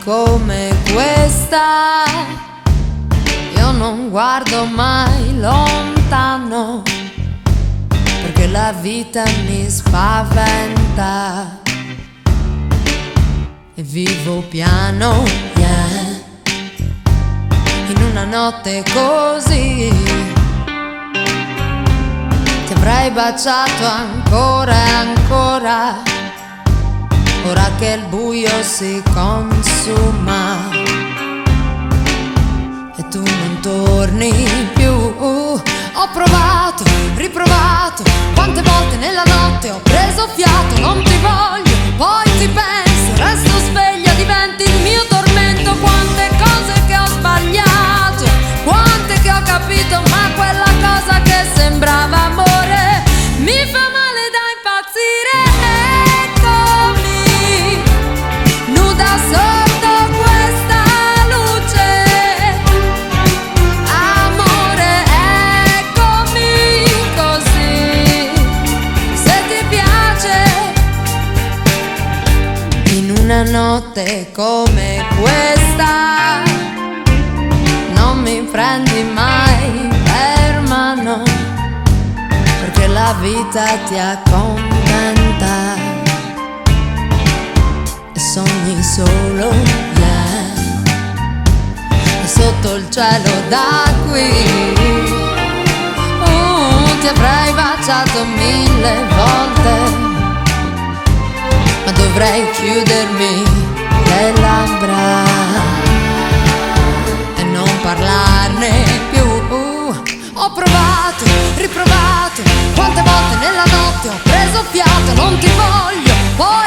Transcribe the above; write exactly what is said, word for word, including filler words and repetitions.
come questa io non guardo mai lontano, perché la vita mi spaventa e vivo piano, yeah. In una notte così ti avrei baciato ancora e ancora, ora che il buio si consuma e tu non torni più. Ho provato, riprovato, quante volte nella notte ho preso fiato. Non ti voglio, poi ti penso, resto sveglia, diventi il mio tormento. Quante cose che ho sbagliato, quante che ho capito, ma quella cosa che sembrava amore mi fa male da impazzire. Eccomi, nuda sotto questa luce, amore, eccomi così. Se ti piace, in una notte come questa non mi prendi mai per mano, perché la vita ti accontenta e sogni solo, yeah. E sotto il cielo da qui uh, ti avrei baciato mille volte, ma dovrei chiudermi le labbra e non parlarne più. Ho provato, riprovato, quante volte nella notte ho preso fiato. Non ti voglio, poi